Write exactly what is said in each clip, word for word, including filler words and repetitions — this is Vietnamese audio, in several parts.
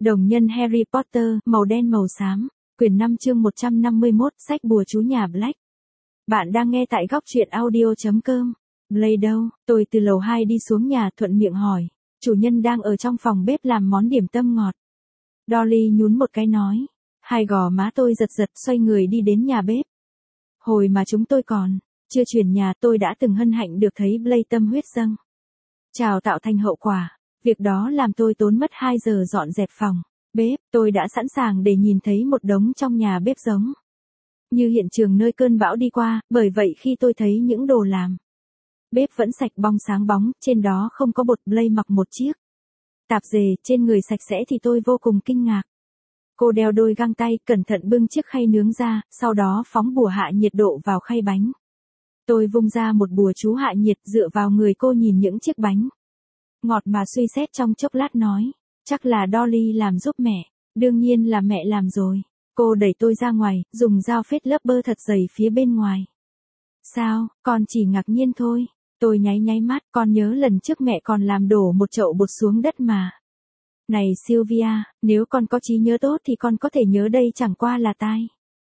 Đồng nhân Harry Potter, màu đen màu xám, quyển năm chương một trăm năm mươi mốt, sách bùa chú nhà Black. Bạn đang nghe tại góc truyện audio chấm com. Blake đâu? Tôi từ lầu hai đi xuống nhà thuận miệng hỏi. Chủ nhân đang ở trong phòng bếp làm món điểm tâm ngọt. Dolly nhún một cái nói. Hai gò má tôi giật giật xoay người đi đến nhà bếp. Hồi mà chúng tôi còn chưa chuyển nhà tôi đã từng hân hạnh được thấy Blake tâm huyết dâng trào tạo thành hậu quả. Việc đó làm tôi tốn mất hai giờ dọn dẹp phòng bếp. Tôi đã sẵn sàng để nhìn thấy một đống trong nhà bếp giống như hiện trường nơi cơn bão đi qua, bởi vậy khi tôi thấy những đồ làm bếp vẫn sạch bong sáng bóng, trên đó không có bột. Blake mặc một chiếc tạp dề trên người sạch sẽ thì tôi vô cùng kinh ngạc. Cô đeo đôi găng tay, cẩn thận bưng chiếc khay nướng ra, sau đó phóng bùa hạ nhiệt độ vào khay bánh. Tôi vung ra một bùa chú hạ nhiệt dựa vào người cô, nhìn những chiếc bánh ngọt mà suy xét trong chốc lát nói. Chắc là Dolly làm giúp mẹ. Đương nhiên là mẹ làm rồi. Cô đẩy tôi ra ngoài, dùng dao phết lớp bơ thật dày phía bên ngoài. Sao, con chỉ ngạc nhiên thôi. Tôi nháy nháy mắt, con nhớ lần trước mẹ còn làm đổ một chậu bột xuống đất mà. Này Sylvia, nếu con có trí nhớ tốt thì con có thể nhớ đây chẳng qua là tai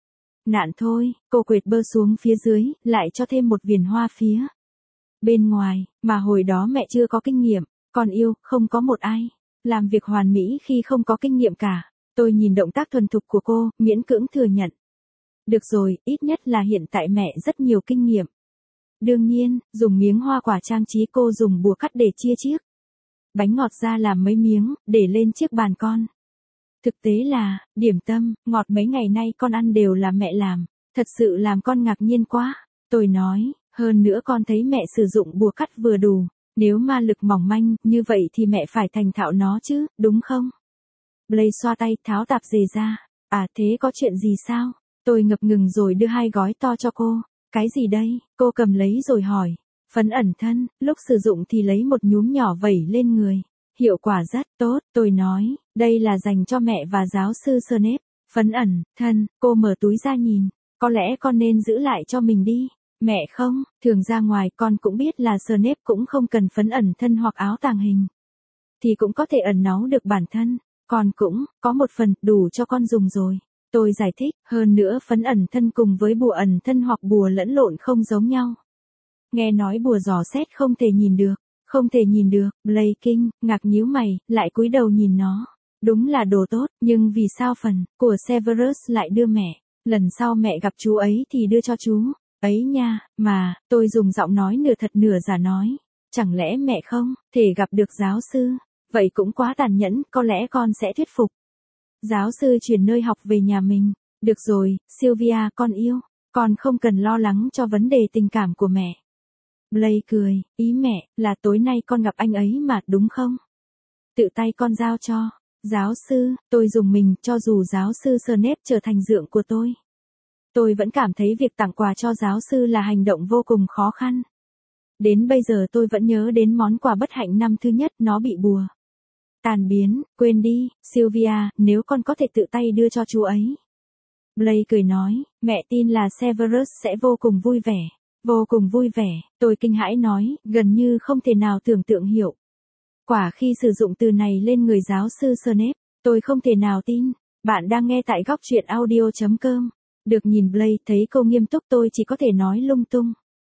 nạn thôi. Cô quệt bơ xuống phía dưới, lại cho thêm một viền hoa phía bên ngoài, mà hồi đó mẹ chưa có kinh nghiệm. Con yêu, không có một ai làm việc hoàn mỹ khi không có kinh nghiệm cả. Tôi nhìn động tác thuần thục của cô, miễn cưỡng thừa nhận. Được rồi, ít nhất là hiện tại mẹ rất nhiều kinh nghiệm. Đương nhiên, dùng miếng hoa quả trang trí. Cô dùng bùa cắt để chia chiếc bánh ngọt ra làm mấy miếng, để lên chiếc bàn con. Thực tế là, điểm tâm, ngọt mấy ngày nay con ăn đều là mẹ làm. Thật sự làm con ngạc nhiên quá. Tôi nói, hơn nữa con thấy mẹ sử dụng bùa cắt vừa đủ. Nếu ma lực mỏng manh, như vậy thì mẹ phải thành thạo nó chứ, đúng không? Blake xoa tay, tháo tạp dề ra. À thế có chuyện gì sao? Tôi ngập ngừng rồi đưa hai gói to cho cô. Cái gì đây? Cô cầm lấy rồi hỏi. Phấn ẩn thân, lúc sử dụng thì lấy một nhúm nhỏ vẩy lên người. Hiệu quả rất tốt, tôi nói. Đây là dành cho mẹ và giáo sư Snape. Phấn ẩn thân, cô mở túi ra nhìn. Có lẽ con nên giữ lại cho mình đi. Mẹ không, thường ra ngoài con cũng biết là Snape cũng không cần phấn ẩn thân hoặc áo tàng hình. Thì cũng có thể ẩn náu được bản thân. Con cũng, có một phần, đủ cho con dùng rồi. Tôi giải thích, hơn nữa phấn ẩn thân cùng với bùa ẩn thân hoặc bùa lẫn lộn không giống nhau. Nghe nói bùa dò xét không thể nhìn được. Không thể nhìn được, Blake kinh, ngạc nhíu mày, lại cúi đầu nhìn nó. Đúng là đồ tốt, nhưng vì sao phần của Severus lại đưa mẹ? Lần sau mẹ gặp chú ấy thì đưa cho chú ấy nha, mà, tôi dùng giọng nói nửa thật nửa giả nói. Chẳng lẽ mẹ không thể gặp được giáo sư? Vậy cũng quá tàn nhẫn, có lẽ con sẽ thuyết phục giáo sư chuyển nơi học về nhà mình. Được rồi, Sylvia con yêu, con không cần lo lắng cho vấn đề tình cảm của mẹ. Blake cười, ý mẹ là tối nay con gặp anh ấy mà, đúng không? Tự tay con giao cho giáo sư. Tôi dùng mình, cho dù giáo sư Snape trở thành dượng của tôi. Tôi vẫn cảm thấy việc tặng quà cho giáo sư là hành động vô cùng khó khăn. Đến bây giờ tôi vẫn nhớ đến món quà bất hạnh năm thứ nhất, nó bị bùa tàn biến. Quên đi, Sylvia, nếu con có thể tự tay đưa cho chú ấy. Blake cười nói, mẹ tin là Severus sẽ vô cùng vui vẻ. Vô cùng vui vẻ, tôi kinh hãi nói, gần như không thể nào tưởng tượng hiệu quả khi sử dụng từ này lên người giáo sư Snape. Tôi không thể nào tin. Bạn đang nghe tại góc truyện audio chấm com. Được nhìn Blake, thấy cô nghiêm túc tôi chỉ có thể nói lung tung.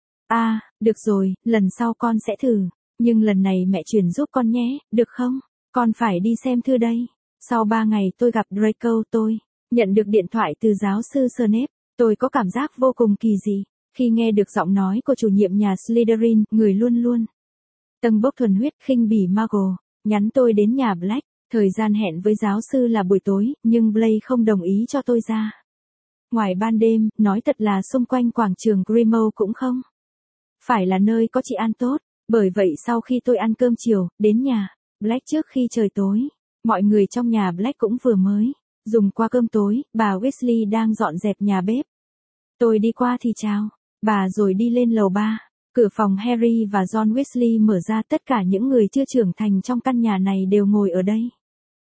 À, được rồi, lần sau con sẽ thử. Nhưng lần này mẹ chuyển giúp con nhé, được không? Con phải đi xem thư đây. Sau ba ngày tôi gặp Draco, tôi nhận được điện thoại từ giáo sư Snape. Tôi có cảm giác vô cùng kỳ dị khi nghe được giọng nói của chủ nhiệm nhà Slytherin, người luôn luôn tâng bốc thuần huyết khinh bỉ Muggle, nhắn tôi đến nhà Black. Thời gian hẹn với giáo sư là buổi tối, nhưng Blake không đồng ý cho tôi ra ngoài ban đêm. Nói thật là xung quanh quảng trường Grimmauld cũng không phải là nơi có trị an tốt. Bởi vậy sau khi tôi ăn cơm chiều, đến nhà Black trước khi trời tối, mọi người trong nhà Black cũng vừa mới dùng qua cơm tối. Bà Weasley đang dọn dẹp nhà bếp. Tôi đi qua thì chào bà rồi đi lên lầu ba. Cửa phòng Harry và Ron Weasley mở ra, tất cả những người chưa trưởng thành trong căn nhà này đều ngồi ở đây.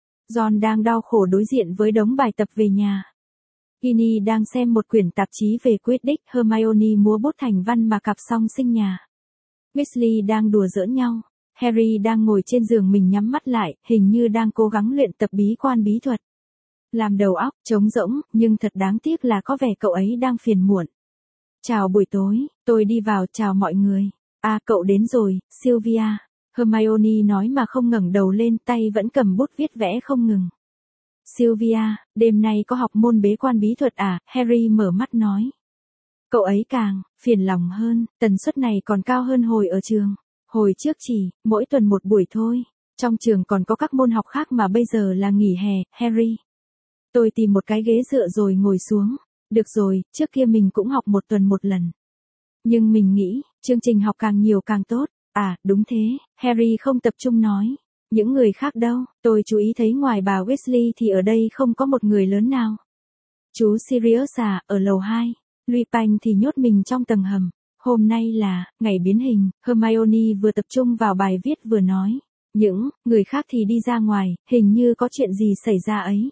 Ron đang đau khổ đối diện với đống bài tập về nhà. Ginny đang xem một quyển tạp chí về Quidditch. Hermione múa bút thành văn mà cặp song sinh nhà Weasley đang đùa giỡn nhau. Harry đang ngồi trên giường mình nhắm mắt lại, hình như đang cố gắng luyện tập bí quan bí thuật. Làm đầu óc trống rỗng, nhưng thật đáng tiếc là có vẻ cậu ấy đang phiền muộn. Chào buổi tối, tôi đi vào chào mọi người. À cậu đến rồi, Sylvia. Hermione nói mà không ngẩng đầu lên, tay vẫn cầm bút viết vẽ không ngừng. Sylvia, đêm nay có học môn bế quan bí thuật à? Harry mở mắt nói. Cậu ấy càng phiền lòng hơn, tần suất này còn cao hơn hồi ở trường. Hồi trước chỉ, mỗi tuần một buổi thôi. Trong trường còn có các môn học khác mà bây giờ là nghỉ hè, Harry. Tôi tìm một cái ghế dựa rồi ngồi xuống. Được rồi, trước kia mình cũng học một tuần một lần. Nhưng mình nghĩ, chương trình học càng nhiều càng tốt. À, đúng thế, Harry không tập trung nói. Những người khác đâu, tôi chú ý thấy ngoài bà Weasley thì ở đây không có một người lớn nào. Chú Sirius à, ở lầu hai. Lupin thì nhốt mình trong tầng hầm. Hôm nay là, ngày biến hình, Hermione vừa tập trung vào bài viết vừa nói. Những, người khác thì đi ra ngoài, hình như có chuyện gì xảy ra ấy.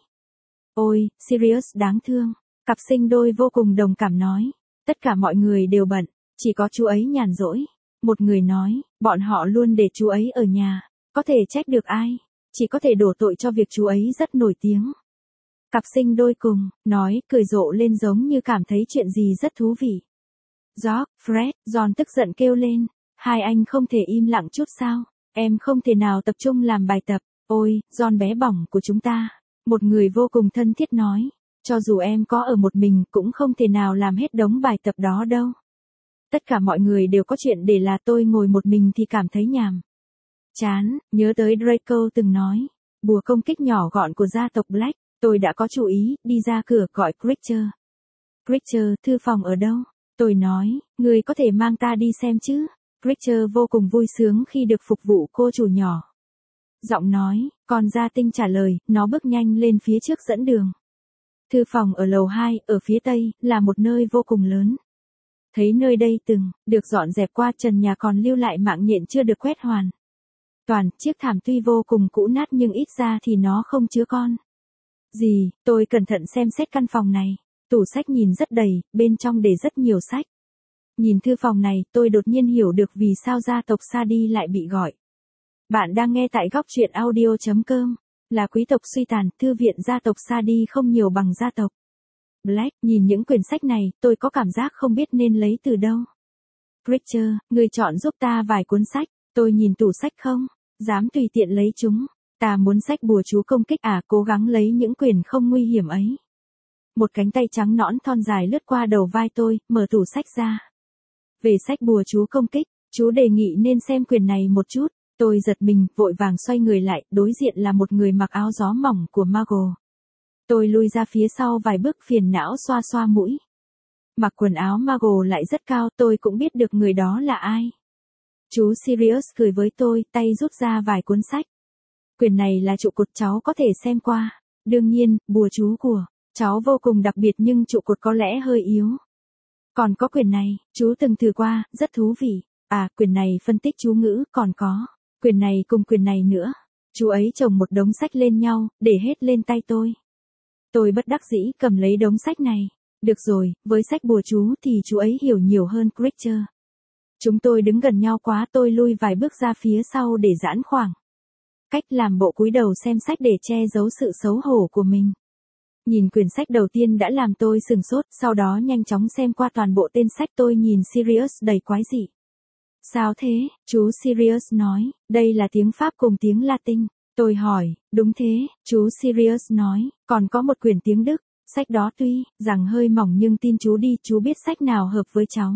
Ôi, Sirius đáng thương. Cặp sinh đôi vô cùng đồng cảm nói. Tất cả mọi người đều bận, chỉ có chú ấy nhàn rỗi. Một người nói, bọn họ luôn để chú ấy ở nhà. Có thể trách được ai, chỉ có thể đổ tội cho việc chú ấy rất nổi tiếng. Cặp sinh đôi cùng, nói, cười rộ lên giống như cảm thấy chuyện gì rất thú vị. George, Fred, Ron tức giận kêu lên. Hai anh không thể im lặng chút sao? Em không thể nào tập trung làm bài tập. Ôi, Ron bé bỏng của chúng ta. Một người vô cùng thân thiết nói. Cho dù em có ở một mình cũng không thể nào làm hết đống bài tập đó đâu. Tất cả mọi người đều có chuyện để là tôi ngồi một mình thì cảm thấy nhàm chán, nhớ tới Draco từng nói. Bùa công kích nhỏ gọn của gia tộc Black. Tôi đã có chú ý, đi ra cửa gọi Creature. Creature, thư phòng ở đâu? Tôi nói, người có thể mang ta đi xem chứ. Creature vô cùng vui sướng khi được phục vụ cô chủ nhỏ. Giọng nói, còn gia tinh trả lời, nó bước nhanh lên phía trước dẫn đường. Thư phòng ở lầu hai, ở phía tây, là một nơi vô cùng lớn. Thấy nơi đây từng, được dọn dẹp qua trần nhà còn lưu lại mạng nhện chưa được quét hoàn. Toàn, chiếc thảm tuy vô cùng cũ nát nhưng ít ra thì nó không chứa con. Gì, tôi cẩn thận xem xét căn phòng này. Tủ sách nhìn rất đầy, bên trong để rất nhiều sách. Nhìn thư phòng này, tôi đột nhiên hiểu được vì sao gia tộc Sadi lại bị gọi. Bạn đang nghe tại góc truyện audio chấm com. Là quý tộc suy tàn, thư viện gia tộc Sadi không nhiều bằng gia tộc Black. Nhìn những quyển sách này, tôi có cảm giác không biết nên lấy từ đâu. Creature, người chọn giúp ta vài cuốn sách. Tôi nhìn tủ sách không? Dám tùy tiện lấy chúng. Ta muốn sách bùa chú công kích à, cố gắng lấy những quyển không nguy hiểm ấy. Một cánh tay trắng nõn thon dài lướt qua đầu vai tôi, mở tủ sách ra. Về sách bùa chú công kích, chú đề nghị nên xem quyển này một chút. Tôi giật mình, vội vàng xoay người lại, đối diện là một người mặc áo gió mỏng của Muggle. Tôi lui ra phía sau vài bước phiền não xoa xoa mũi. Mặc quần áo Muggle lại rất cao, tôi cũng biết được người đó là ai. Chú Sirius cười với tôi, tay rút ra vài cuốn sách. Quyển này là trụ cột cháu có thể xem qua. Đương nhiên, bùa chú của cháu vô cùng đặc biệt nhưng trụ cột có lẽ hơi yếu. Còn có quyển này, chú từng thử qua, rất thú vị. À, quyển này phân tích chú ngữ, còn có quyển này cùng quyển này nữa. Chú ấy chồng một đống sách lên nhau, để hết lên tay tôi. Tôi bất đắc dĩ cầm lấy đống sách này. Được rồi, với sách bùa chú thì chú ấy hiểu nhiều hơn Creature. Chúng tôi đứng gần nhau quá, tôi lui vài bước ra phía sau để giãn khoảng cách, làm bộ cúi đầu xem sách để che giấu sự xấu hổ của mình. Nhìn quyển sách đầu tiên đã làm tôi sừng sốt, sau đó nhanh chóng xem qua toàn bộ tên sách. Tôi nhìn Sirius đầy quái dị. Sao thế? Chú Sirius nói, đây là tiếng Pháp cùng tiếng Latin. Tôi hỏi, đúng thế, chú Sirius nói, còn có một quyển tiếng Đức. Sách đó tuy rằng hơi mỏng nhưng tin chú đi, chú biết sách nào hợp với cháu.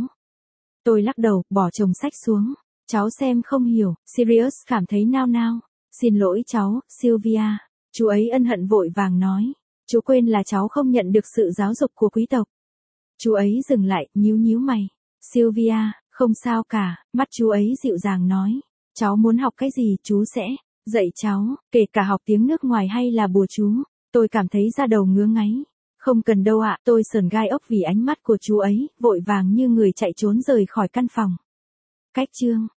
Tôi lắc đầu, bỏ chồng sách xuống. Cháu xem không hiểu. Sirius cảm thấy nao nao. Xin lỗi cháu, Sylvia. Chú ấy ân hận vội vàng nói. Chú quên là cháu không nhận được sự giáo dục của quý tộc. Chú ấy dừng lại, nhíu nhíu mày. Sylvia, không sao cả, mắt chú ấy dịu dàng nói. Cháu muốn học cái gì chú sẽ dạy cháu, kể cả học tiếng nước ngoài hay là bùa chú. Tôi cảm thấy da đầu ngứa ngáy. Không cần đâu ạ, tôi sờn gai ốc vì ánh mắt của chú ấy, vội vàng như người chạy trốn rời khỏi căn phòng. Cách chương